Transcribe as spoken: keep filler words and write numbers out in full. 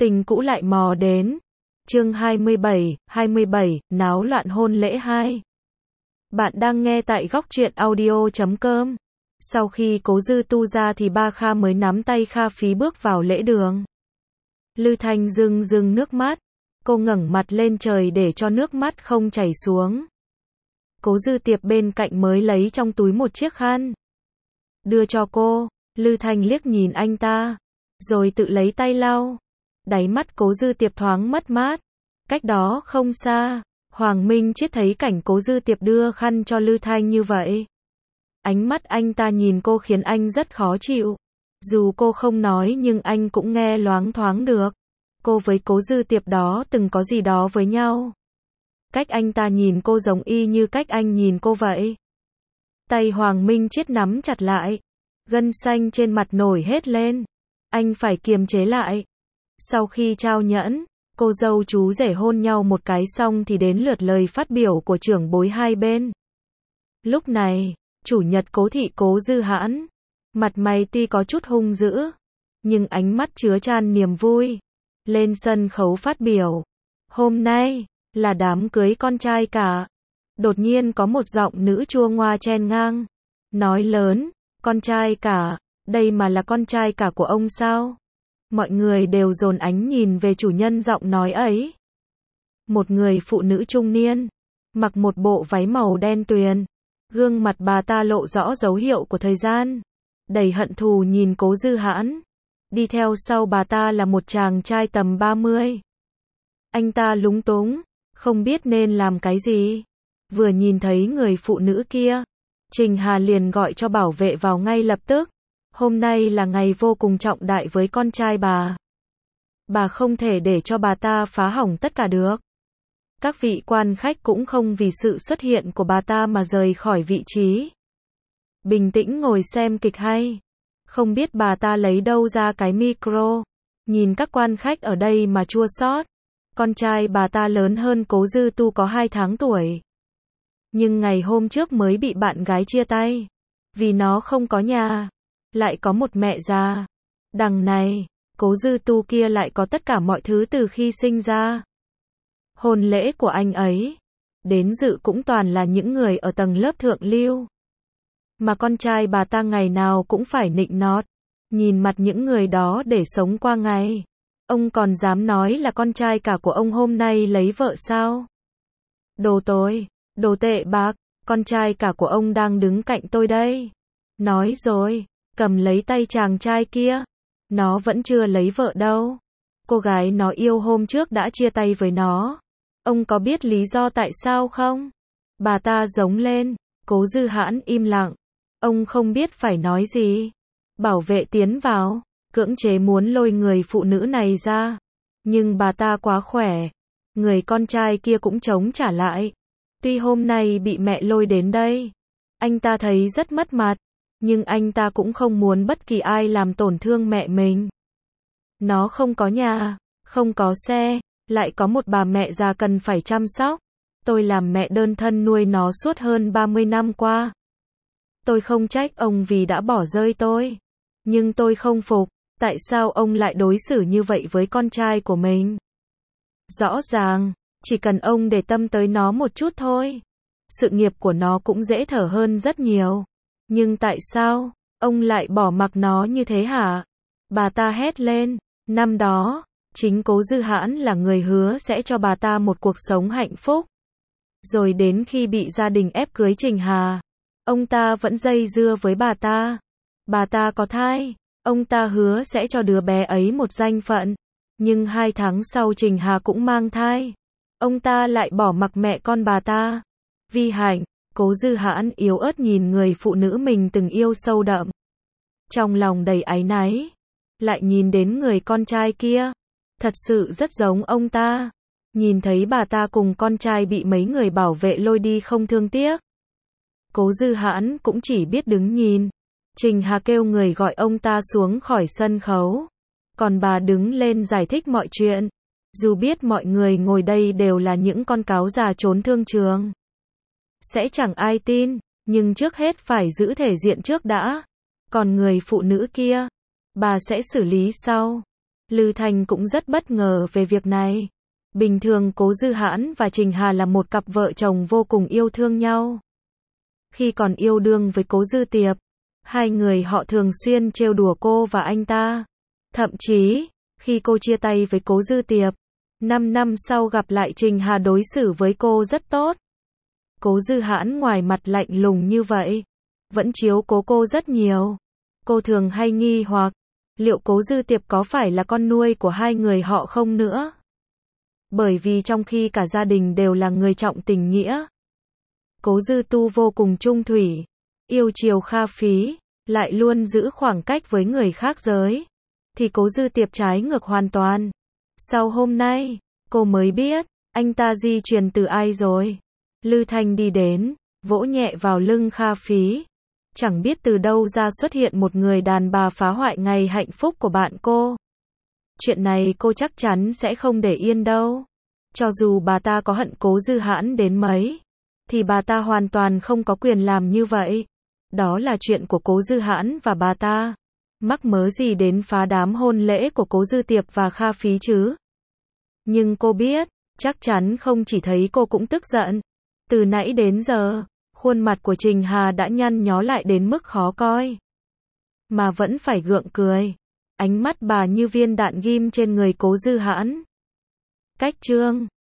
Tình cũ lại mò đến. Chương hai mươi bảy, hai mươi bảy, náo loạn hôn lễ hai. Bạn đang nghe tại góc truyện audio chấm com. Sau khi Cố Dư tu ra thì ba Kha mới nắm tay Kha Phí bước vào lễ đường. Lư Thanh rưng rưng nước mắt. Cô ngẩng mặt lên trời để cho nước mắt không chảy xuống. Cố Dư Tiệp bên cạnh mới lấy trong túi một chiếc khăn. Đưa cho cô. Lư Thanh liếc nhìn anh ta. Rồi tự lấy tay lau. Đáy mắt Cố Dư Tiệp thoáng mất mát. Cách đó không xa, Hoàng Minh Chiết thấy cảnh Cố Dư Tiệp đưa khăn cho Lư Thanh như vậy. Ánh mắt anh ta nhìn cô khiến anh rất khó chịu. Dù cô không nói nhưng anh cũng nghe loáng thoáng được. Cô với Cố Dư Tiệp đó từng có gì đó với nhau. Cách anh ta nhìn cô giống y như cách anh nhìn cô vậy. Tay Hoàng Minh Chiết nắm chặt lại. Gân xanh trên mặt nổi hết lên. Anh phải kiềm chế lại. Sau khi trao nhẫn, cô dâu chú rể hôn nhau một cái xong thì đến lượt lời phát biểu của trưởng bối hai bên. Lúc này, chủ nhật Cố thị Cố Dư Hãn, mặt mày tuy có chút hung dữ, nhưng ánh mắt chứa chan niềm vui. Lên sân khấu phát biểu. Hôm nay, là đám cưới con trai cả. Đột nhiên có một giọng nữ chua ngoa chen ngang. Nói lớn, con trai cả, đây mà là con trai cả của ông sao? Mọi người đều dồn ánh nhìn về chủ nhân giọng nói ấy. Một người phụ nữ trung niên, mặc một bộ váy màu đen tuyền. Gương mặt bà ta lộ rõ dấu hiệu của thời gian. Đầy hận thù nhìn Cố Dư Hãn. Đi theo sau bà ta là một chàng trai tầm ba mươi. Anh ta lúng túng, không biết nên làm cái gì. Vừa nhìn thấy người phụ nữ kia, Trình Hà liền gọi cho bảo vệ vào ngay lập tức. Hôm nay là ngày vô cùng trọng đại với con trai bà. Bà không thể để cho bà ta phá hỏng tất cả được. Các vị quan khách cũng không vì sự xuất hiện của bà ta mà rời khỏi vị trí. Bình tĩnh ngồi xem kịch hay. Không biết bà ta lấy đâu ra cái micro. Nhìn các quan khách ở đây mà chua xót. Con trai bà ta lớn hơn Cố Dư Tu có hai tháng tuổi. Nhưng ngày hôm trước mới bị bạn gái chia tay. Vì nó không có nhà. Lại có một mẹ già. Đằng này, Cố Dư Tu kia lại có tất cả mọi thứ từ khi sinh ra. Hôn lễ của anh ấy, đến dự cũng toàn là những người ở tầng lớp thượng lưu. Mà con trai bà ta ngày nào cũng phải nịnh nọt, nhìn mặt những người đó để sống qua ngày. Ông còn dám nói là con trai cả của ông hôm nay lấy vợ sao? Đồ tồi, đồ tệ bạc, con trai cả của ông đang đứng cạnh tôi đây. Nói rồi. Cầm lấy tay chàng trai kia. Nó vẫn chưa lấy vợ đâu. Cô gái nó yêu hôm trước đã chia tay với nó. Ông có biết lý do tại sao không? Bà ta giống lên. Cố Dư Hãn im lặng. Ông không biết phải nói gì. Bảo vệ tiến vào, cưỡng chế muốn lôi người phụ nữ này ra. Nhưng bà ta quá khỏe. Người con trai kia cũng chống trả lại. Tuy hôm nay bị mẹ lôi đến đây, anh ta thấy rất mất mặt. Nhưng anh ta cũng không muốn bất kỳ ai làm tổn thương mẹ mình. Nó không có nhà, không có xe, lại có một bà mẹ già cần phải chăm sóc. Tôi làm mẹ đơn thân nuôi nó suốt hơn ba mươi năm qua. Tôi không trách ông vì đã bỏ rơi tôi. Nhưng tôi không phục, tại sao ông lại đối xử như vậy với con trai của mình? Rõ ràng, chỉ cần ông để tâm tới nó một chút thôi. Sự nghiệp của nó cũng dễ thở hơn rất nhiều. Nhưng tại sao, ông lại bỏ mặc nó như thế hả? Bà ta hét lên. Năm đó, chính Cố Dư Hãn là người hứa sẽ cho bà ta một cuộc sống hạnh phúc. Rồi đến khi bị gia đình ép cưới Trình Hà, ông ta vẫn dây dưa với bà ta. Bà ta có thai, ông ta hứa sẽ cho đứa bé ấy một danh phận. Nhưng hai tháng sau Trình Hà cũng mang thai. Ông ta lại bỏ mặc mẹ con bà ta. Vi Hạnh. Cố Dư Hãn yếu ớt nhìn người phụ nữ mình từng yêu sâu đậm. Trong lòng đầy áy náy. Lại nhìn đến người con trai kia. Thật sự rất giống ông ta. Nhìn thấy bà ta cùng con trai bị mấy người bảo vệ lôi đi không thương tiếc. Cố Dư Hãn cũng chỉ biết đứng nhìn. Trình Hà kêu người gọi ông ta xuống khỏi sân khấu. Còn bà đứng lên giải thích mọi chuyện. Dù biết mọi người ngồi đây đều là những con cáo già trốn thương trường. Sẽ chẳng ai tin, nhưng trước hết phải giữ thể diện trước đã. Còn người phụ nữ kia, bà sẽ xử lý sau. Lư Thanh cũng rất bất ngờ về việc này. Bình thường Cố Dư Hãn và Trình Hà là một cặp vợ chồng vô cùng yêu thương nhau. Khi còn yêu đương với Cố Dư Tiệp, hai người họ thường xuyên trêu đùa cô và anh ta. Thậm chí, khi cô chia tay với Cố Dư Tiệp, năm năm sau gặp lại Trình Hà đối xử với cô rất tốt. Cố Dư Hãn ngoài mặt lạnh lùng như vậy, vẫn chiếu cố cô rất nhiều. Cô thường hay nghi hoặc, liệu Cố Dư Tiệp có phải là con nuôi của hai người họ không nữa? Bởi vì trong khi cả gia đình đều là người trọng tình nghĩa, Cố Dư Tu vô cùng trung thủy, yêu chiều Kha Phí, lại luôn giữ khoảng cách với người khác giới, thì Cố Dư Tiệp trái ngược hoàn toàn. Sau hôm nay, cô mới biết, anh ta di truyền từ ai rồi. Lư Thanh đi đến, vỗ nhẹ vào lưng Kha Phí. Chẳng biết từ đâu ra xuất hiện một người đàn bà phá hoại ngày hạnh phúc của bạn cô. Chuyện này cô chắc chắn sẽ không để yên đâu. Cho dù bà ta có hận Cố Dư Hãn đến mấy, thì bà ta hoàn toàn không có quyền làm như vậy. Đó là chuyện của Cố Dư Hãn và bà ta. Mắc mớ gì đến phá đám hôn lễ của Cố Dư Tiệp và Kha Phí chứ? Nhưng cô biết, chắc chắn không chỉ thấy cô cũng tức giận. Từ nãy đến giờ, khuôn mặt của Trình Hà đã nhăn nhó lại đến mức khó coi. Mà vẫn phải gượng cười. Ánh mắt bà như viên đạn ghim trên người Cố Dư Hãn. Cách chương